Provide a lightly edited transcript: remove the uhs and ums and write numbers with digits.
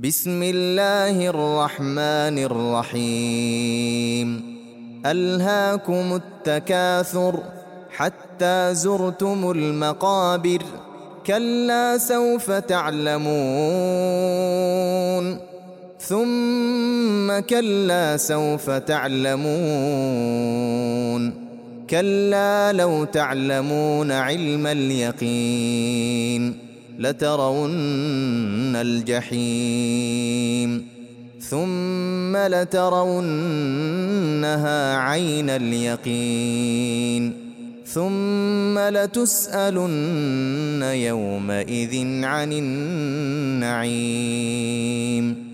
بسم الله الرحمن الرحيم. ألهاكم التكاثر حتى زرتم المقابر، كلا سوف تعلمون ثم كلا سوف تعلمون، كلا لو تعلمون علم اليقين لترون الجحيم ثم لترونها عين اليقين ثم لتسألن يومئذ عن النعيم.